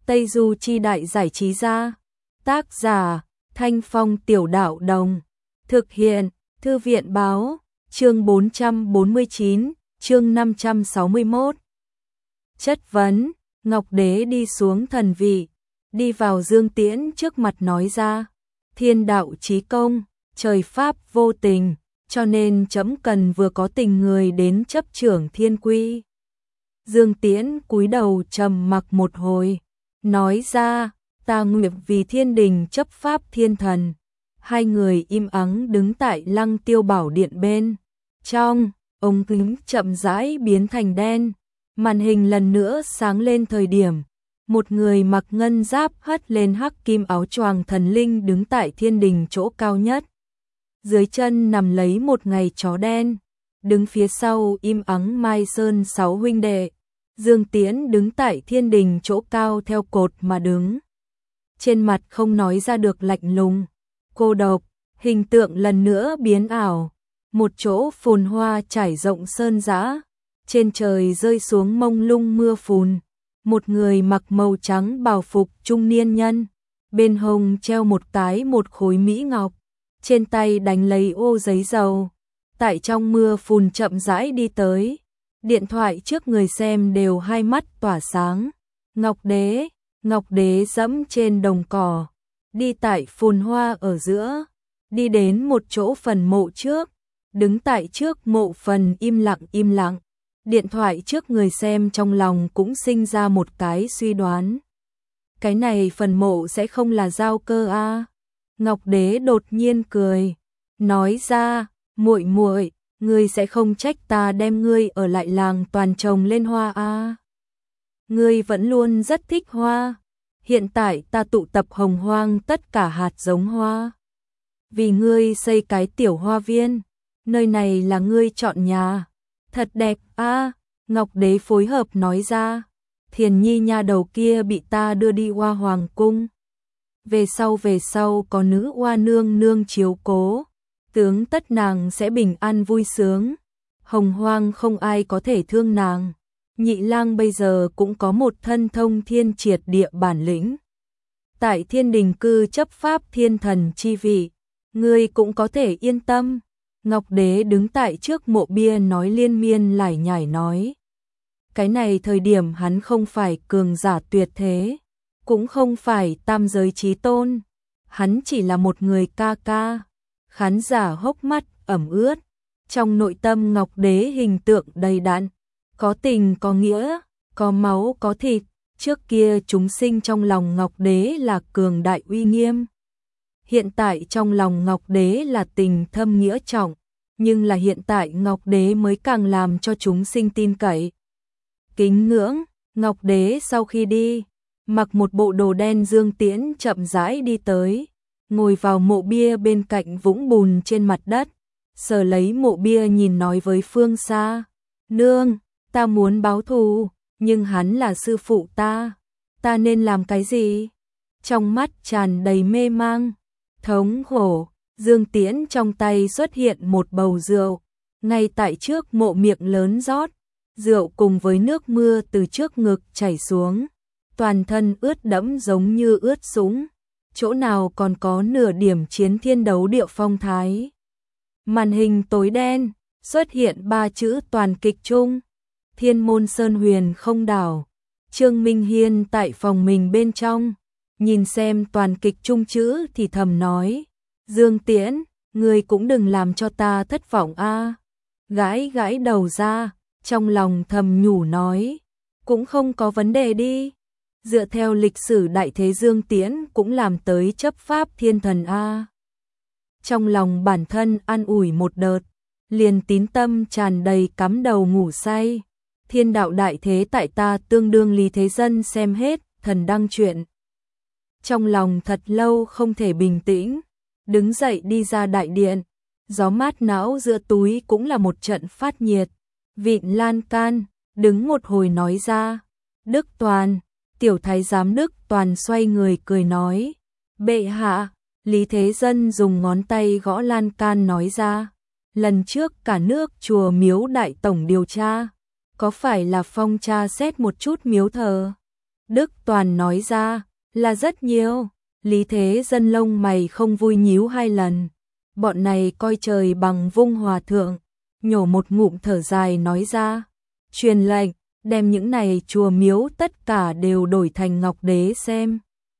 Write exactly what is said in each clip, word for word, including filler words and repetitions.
Tây Du Chi Đại Giải Trí Gia. Tác giả Thanh Phong Tiểu Đạo Đồng. Thực hiện Thư viện Báo. Chương bốn trăm bốn mươi chín, chương năm trăm sáu mươi mốt. Chất vấn. Ngọc Đế đi xuống thần vị, đi vào Dương Tiễn trước mặt nói ra: thiên đạo chí công, trời pháp vô tình, cho nên chấm cần vừa có tình người đến chấp trưởng thiên quy. Dương Tiễn cúi đầu trầm mặc một hồi, nói ra: ta nguyện vì thiên đình chấp pháp thiên thần. Hai người im ắng đứng tại Lăng Tiêu Bảo Điện bên trong, ống kính chậm rãi biến thành đen. Màn hình lần nữa sáng lên thời điểm, một người mặc ngân giáp hất lên hắc kim áo choàng thần linh đứng tại thiên đình chỗ cao nhất. Dưới chân nằm lấy một ngày chó đen, đứng phía sau im ắng Mai Sơn sáu huynh đệ. Dương Tiễn đứng tại thiên đình chỗ cao theo cột mà đứng. Trên mặt không nói ra được lạnh lùng, cô độc, hình tượng lần nữa biến ảo. Một chỗ phồn hoa trải rộng sơn dã, trên trời rơi xuống mông lung mưa phùn. Một người mặc màu trắng bào phục trung niên nhân, bên hông treo một cái một khối mỹ ngọc, trên tay đánh lấy ô giấy dầu, tại trong mưa phùn chậm rãi đi tới. Điện thoại trước người xem đều hai mắt tỏa sáng. Ngọc Đế, Ngọc Đế dẫm trên đồng cỏ, đi tại phồn hoa ở giữa, đi đến một chỗ phần mộ trước, đứng tại trước mộ phần im lặng im lặng. Điện thoại trước người xem trong lòng cũng sinh ra một cái suy đoán. Cái này phần mộ sẽ không là Giao Cơ a? À? Ngọc Đế đột nhiên cười, nói ra: muội muội, ngươi sẽ không trách ta đem ngươi ở lại làng toàn trồng lên hoa a? À? Ngươi vẫn luôn rất thích hoa, hiện tại ta tụ tập hồng hoang tất cả hạt giống hoa, vì ngươi xây cái tiểu hoa viên, nơi này là ngươi chọn nhà. Thật đẹp a. À, Ngọc Đế phối hợp nói ra: Thiền Nhi nha đầu kia bị ta đưa đi Hoa Hoàng cung. Về sau về sau có nữ oa nương nương chiếu cố, tướng tất nàng sẽ bình an vui sướng. Hồng hoang không ai có thể thương nàng. Nhị lang bây giờ cũng có một thân thông thiên triệt địa bản lĩnh. Tại thiên đình cư chấp pháp thiên thần chi vị, ngươi cũng có thể yên tâm. Ngọc Đế đứng tại trước mộ bia nói liên miên lải nhải nói. Cái này thời điểm hắn không phải cường giả tuyệt thế, cũng không phải tam giới chí tôn, hắn chỉ là một người ca ca. Khán giả hốc mắt ẩm ướt, trong nội tâm Ngọc Đế hình tượng đầy đặn, có tình có nghĩa, có máu có thịt. Trước kia chúng sinh trong lòng Ngọc Đế là cường đại uy nghiêm, hiện tại trong lòng Ngọc Đế là tình thâm nghĩa trọng, nhưng là hiện tại Ngọc Đế mới càng làm cho chúng sinh tin cậy, kính ngưỡng. Ngọc Đế sau khi đi, mặc một bộ đồ đen Dương Tiễn chậm rãi đi tới, ngồi vào mộ bia bên cạnh vũng bùn trên mặt đất, sờ lấy mộ bia nhìn nói với phương xa: nương, ta muốn báo thù, nhưng hắn là sư phụ ta, ta nên làm cái gì? Trong mắt tràn đầy mê mang, thống khổ. Dương Tiễn trong tay xuất hiện một bầu rượu, ngay tại trước mộ miệng lớn rót, rượu cùng với nước mưa từ trước ngực chảy xuống, toàn thân ướt đẫm giống như ướt sũng, chỗ nào còn có nửa điểm chiến thiên đấu địa phong thái. Màn hình tối đen, xuất hiện ba chữ toàn kịch chung: Thiên môn sơn huyền không đảo. Trương Minh Hiên tại phòng mình bên trong, nhìn xem toàn kịch chung chữ thì thầm nói: Dương Tiễn, ngươi cũng đừng làm cho ta thất vọng a. À. Gãi gãi đầu ra, trong lòng thầm nhủ nói: cũng không có vấn đề đi. Dựa theo lịch sử đại thế Dương Tiễn cũng làm tới chấp pháp thiên thần a. À. Trong lòng bản thân an ủi một đợt, liền tín tâm tràn đầy cắm đầu ngủ say. Thiên đạo đại thế tại ta tương đương Lý Thế Dân xem hết thần đăng truyện. Trong lòng thật lâu không thể bình tĩnh, đứng dậy đi ra đại điện, gió mát não giữa túi cũng là một trận phát nhiệt. Vịn lan can, đứng một hồi nói ra: Đức Toàn. Tiểu thái giám Đức Toàn xoay người cười nói: bệ hạ. Lý Thế Dân dùng ngón tay gõ lan can nói ra: lần trước cả nước chùa miếu đại tổng điều tra, có phải là phong tra xét một chút miếu thờ? Đức Toàn nói ra, là rất nhiều. Lý Thế Dân lông mày không vui nhíu hai lần. Bọn này coi trời bằng vung hòa thượng, nhổ một ngụm thở dài nói ra. Truyền lệnh, đem những này chùa miếu tất cả đều đổi thành ngọc đế xem.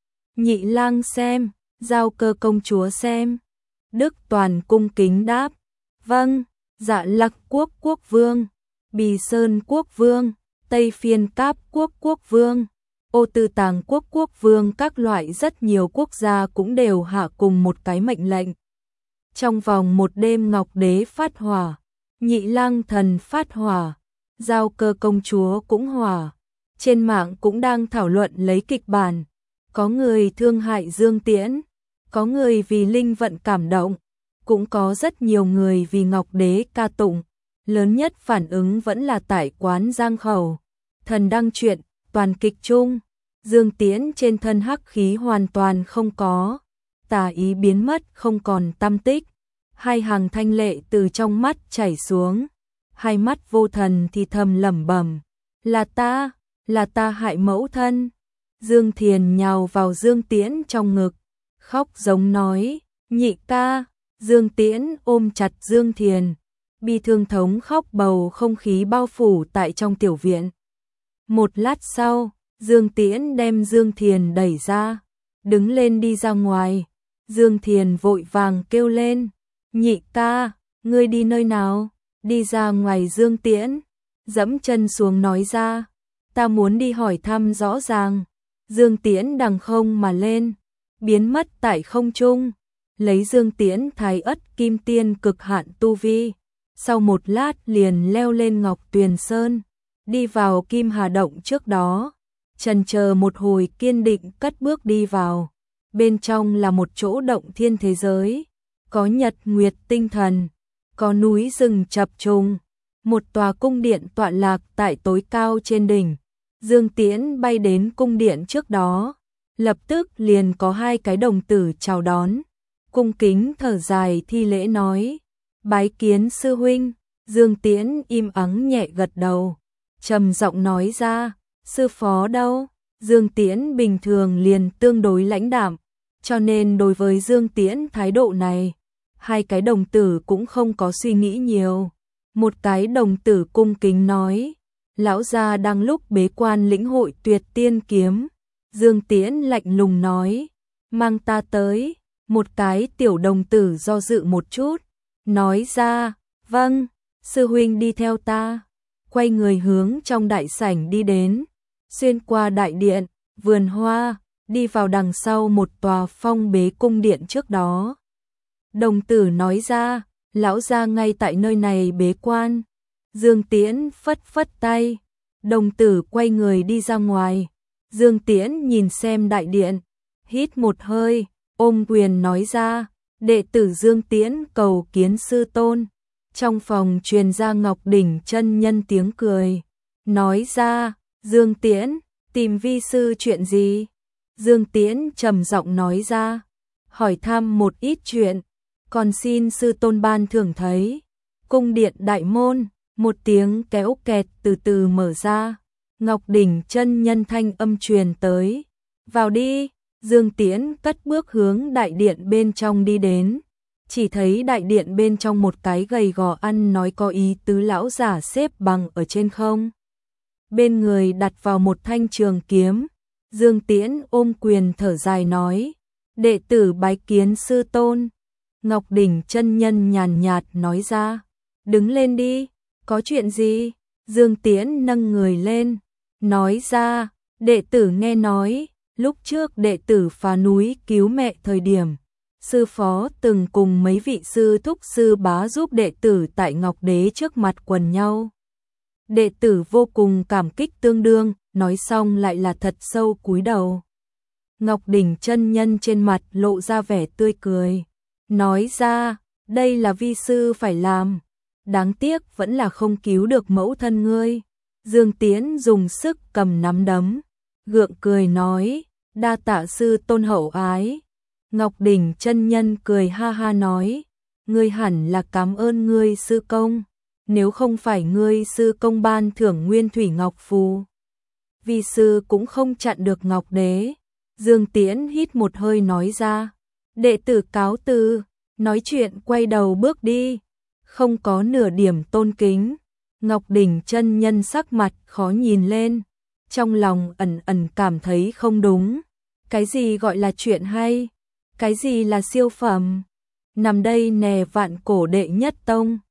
Nhị lang xem, Giao Cơ công chúa xem. Đức Toàn cung kính đáp. Vâng, Dạ Lặc quốc quốc vương, Bì Sơn quốc vương, Tây Phiên Cáp quốc quốc vương, Ô Tư Tàng quốc quốc vương, các loại rất nhiều quốc gia cũng đều hạ cùng một cái mệnh lệnh. Trong vòng một đêm Ngọc Đế phát hỏa, Nhị Lang Thần phát hỏa, Giao Cơ công chúa cũng hỏa. Trên mạng cũng đang thảo luận lấy kịch bản, có người thương hại Dương Tiễn, có người vì linh vận cảm động, cũng có rất nhiều người vì Ngọc Đế ca tụng. Lớn nhất phản ứng vẫn là tại quán Giang Khẩu. Thần đăng truyện, toàn kịch chung, Dương Tiễn trên thân hắc khí hoàn toàn không có, tà ý biến mất không còn tăm tích. Hai hàng thanh lệ từ trong mắt chảy xuống, hai mắt vô thần thì thầm lẩm bẩm, là ta, là ta hại mẫu thân. Dương Thiền nhào vào Dương Tiễn trong ngực, khóc giống nói, nhị ca. Dương Tiễn ôm chặt Dương Thiền, bi thương thống khóc, bầu không khí bao phủ tại trong tiểu viện. Một lát sau, Dương Tiễn đem Dương Thiền đẩy ra, đứng lên đi ra ngoài. Dương Thiền vội vàng kêu lên, nhị ca, ngươi đi nơi nào? Đi ra ngoài. Dương Tiễn dẫm chân xuống nói ra, ta muốn đi hỏi thăm rõ ràng. Dương Tiễn đằng không mà lên, biến mất tại không trung. Lấy Dương Tiễn thái ất kim tiên cực hạn tu vi, sau một lát liền leo lên Ngọc Tuyền Sơn, đi vào Kim Hà Động trước đó. Chần chờ một hồi kiên định cất bước đi vào. Bên trong là một chỗ động thiên thế giới, có nhật nguyệt tinh thần, có núi rừng chập trùng, một tòa cung điện tọa lạc tại tối cao trên đỉnh. Dương Tiễn bay đến cung điện trước đó, lập tức liền có hai cái đồng tử chào đón, cung kính thở dài thi lễ nói, bái kiến sư huynh. Dương Tiễn im ắng nhẹ gật đầu, trầm giọng nói ra, sư phó đâu? Dương Tiễn bình thường liền tương đối lãnh đạm, cho nên đối với Dương Tiễn thái độ này, hai cái đồng tử cũng không có suy nghĩ nhiều. Một cái đồng tử cung kính nói, lão gia đang lúc bế quan lĩnh hội tuyệt tiên kiếm. Dương Tiễn lạnh lùng nói, mang ta tới. Một cái tiểu đồng tử do dự một chút, nói ra, vâng, sư huynh đi theo ta. Quay người hướng trong đại sảnh đi đến, xuyên qua đại điện, vườn hoa, đi vào đằng sau một tòa phong bế cung điện trước đó. Đồng tử nói ra, lão gia ngay tại nơi này bế quan. Dương Tiễn phất phất tay, đồng tử quay người đi ra ngoài. Dương Tiễn nhìn xem đại điện, hít một hơi, ôm quyền nói ra, đệ tử Dương Tiễn cầu kiến sư tôn. Trong phòng truyền ra Ngọc Đỉnh chân nhân tiếng cười, nói ra, Dương Tiễn, tìm vi sư chuyện gì? Dương Tiễn trầm giọng nói ra, hỏi thăm một ít chuyện, còn xin sư tôn ban thưởng thấy. Cung điện đại môn, một tiếng kéo kẹt từ từ mở ra, Ngọc Đỉnh chân nhân thanh âm truyền tới, vào đi. Dương Tiễn cất bước hướng đại điện bên trong đi đến, chỉ thấy đại điện bên trong một cái gầy gò ăn nói có ý tứ lão giả xếp bằng ở trên không. Bên người đặt vào một thanh trường kiếm. Dương Tiễn ôm quyền thở dài nói, đệ tử bái kiến sư tôn. Ngọc Đỉnh chân nhân nhàn nhạt nói ra, đứng lên đi, có chuyện gì? Dương Tiễn nâng người lên, nói ra, đệ tử nghe nói, lúc trước đệ tử phá núi cứu mẹ thời điểm, sư phó từng cùng mấy vị sư thúc sư bá giúp đệ tử tại Ngọc Đế trước mặt quần nhau. Đệ tử vô cùng cảm kích tương đương, nói xong lại là thật sâu cúi đầu. Ngọc Đỉnh chân nhân trên mặt lộ ra vẻ tươi cười, nói ra, đây là vi sư phải làm, đáng tiếc vẫn là không cứu được mẫu thân ngươi. Dương Tiễn dùng sức cầm nắm đấm, gượng cười nói, đa tạ sư tôn hậu ái. Ngọc Đỉnh chân nhân cười ha ha nói, ngươi hẳn là cảm ơn ngươi sư công, nếu không phải ngươi sư công ban thưởng Nguyên Thủy Ngọc Phù, vi sư cũng không chặn được Ngọc Đế. Dương Tiễn hít một hơi nói ra, đệ tử cáo từ, nói chuyện quay đầu bước đi, không có nửa điểm tôn kính. Ngọc Đỉnh chân nhân sắc mặt khó nhìn lên, trong lòng ẩn ẩn cảm thấy không đúng. Cái gì gọi là chuyện hay? Cái gì là siêu phẩm? Nằm đây nè vạn cổ đệ nhất tông.